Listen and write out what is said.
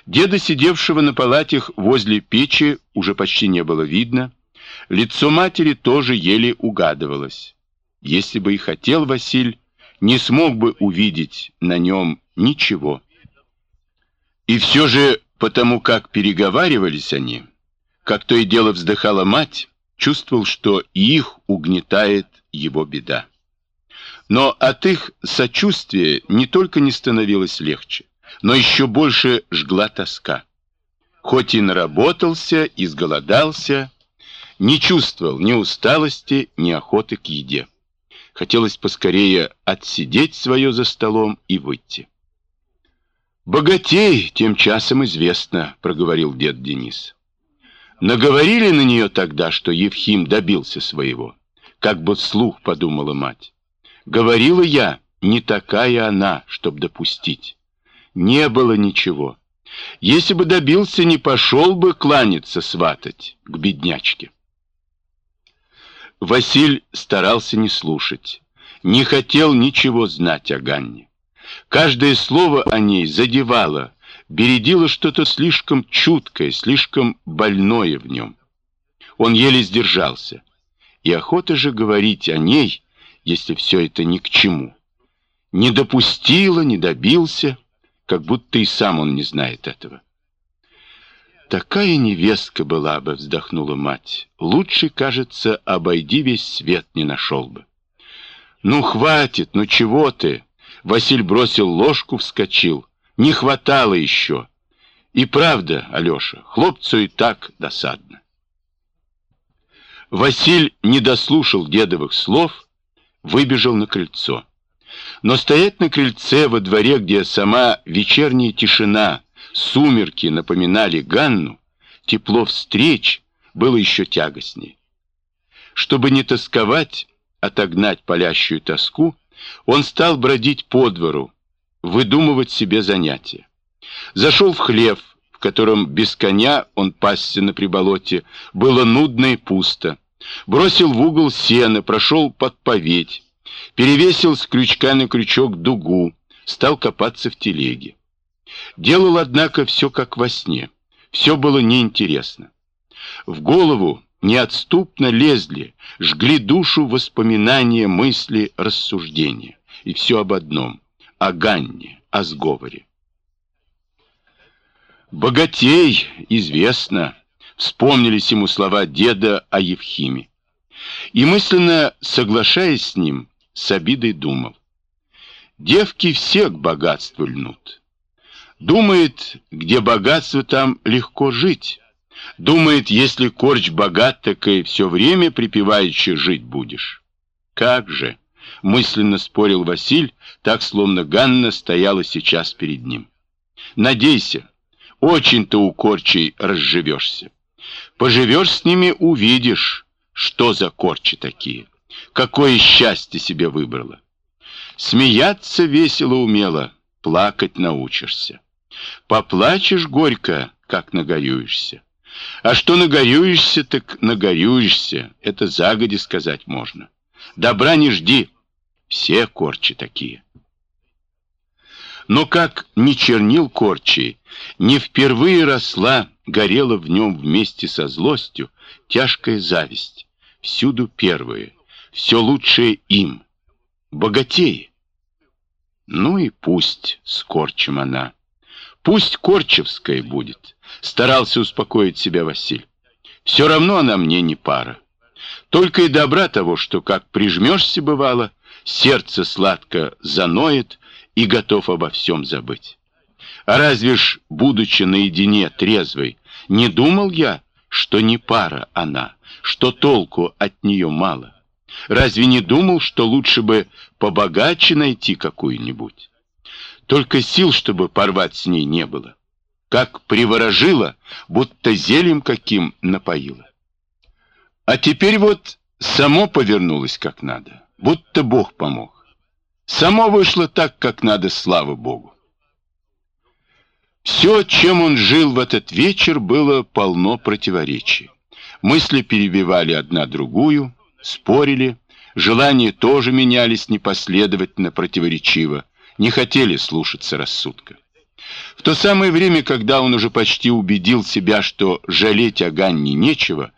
Деда, сидевшего на палатях возле печи, уже почти не было видно. Лицо матери тоже еле угадывалось. Если бы и хотел Василь, не смог бы увидеть на нем ничего. И все же, потому как переговаривались они, как то и дело вздыхала мать, чувствовал, что их угнетает его беда. Но от их сочувствия не только не становилось легче, но еще больше жгла тоска. Хоть и наработался, изголодался, не чувствовал ни усталости, ни охоты к еде. Хотелось поскорее отсидеть свое за столом и выйти. «Богатей тем часом известно», — проговорил дед Денис. Наговорили на нее тогда, что Евхим добился своего. Как бы вслух подумала мать. Говорила я, не такая она, чтоб допустить. Не было ничего. Если бы добился, не пошел бы кланяться сватать к беднячке. Василь старался не слушать, не хотел ничего знать о Ганне. Каждое слово о ней задевало, бередило что-то слишком чуткое, слишком больное в нем. Он еле сдержался. И охота же говорить о ней, если все это ни к чему. Не допустила, не добился, как будто и сам он не знает этого. «Такая невестка была бы», — вздохнула мать. «Лучше, кажется, обойди весь свет не нашел бы». «Ну, хватит, ну чего ты?» Василь бросил ложку, вскочил. «Не хватало еще». И правда, Алеша, хлопцу и так досадно. Василь не дослушал дедовых слов, выбежал на крыльцо. Но стоять на крыльце во дворе, где сама вечерняя тишина, сумерки напоминали Ганну, тепло встреч было еще тягостнее. Чтобы не тосковать, отогнать палящую тоску, он стал бродить по двору, выдумывать себе занятия. Зашел в хлев, в котором без коня он пасся на приболоте, было нудно и пусто. Бросил в угол сено, прошел под поведь, перевесил с крючка на крючок дугу, стал копаться в телеге. Делал, однако, все как во сне. Все было неинтересно. В голову неотступно лезли, жгли душу воспоминания, мысли, рассуждения. И все об одном — о Ганне, о сговоре. «Богатей, известно», — вспомнились ему слова деда о Евхиме. И мысленно, соглашаясь с ним, с обидой думал: девки все к богатству льнут. Думает, где богатство, там легко жить. Думает, если корч богат, так и все время припеваючи жить будешь. Как же, мысленно спорил Василь, так словно Ганна стояла сейчас перед ним. Надейся, очень-то у корчей разживешься. Поживешь с ними, увидишь, что за корчи такие. Какое счастье себе выбрала. Смеяться весело умела, плакать научишься. Поплачешь горько, как нагорюешься. А что нагорюешься, так нагорюешься, это загоди сказать можно. Добра не жди, все корчи такие. Но как ни чернил корчей, не впервые росла, горела в нем вместе со злостью тяжкая зависть. Всюду первые, все лучшее им, богатеи. Ну и пусть с корчем она. Пусть корчевская будет, старался успокоить себя Василь. Все равно она мне не пара. Только и добра того, что как прижмешься, бывало, сердце сладко заноет и готов обо всем забыть. А разве ж, будучи наедине трезвой, не думал я, что не пара она, что толку от нее мало? Разве не думал, что лучше бы побогаче найти какую-нибудь? Только сил, чтобы порвать с ней, не было. Как приворожила, будто зельем каким напоила. А теперь вот само повернулось как надо, будто Бог помог. Само вышло так, как надо, слава Богу. Все, чем он жил в этот вечер, было полно противоречий. Мысли перебивали одна другую, спорили, желания тоже менялись непоследовательно, противоречиво, не хотели слушаться рассудка. В то самое время, когда он уже почти убедил себя, что жалеть о Ганне нечего,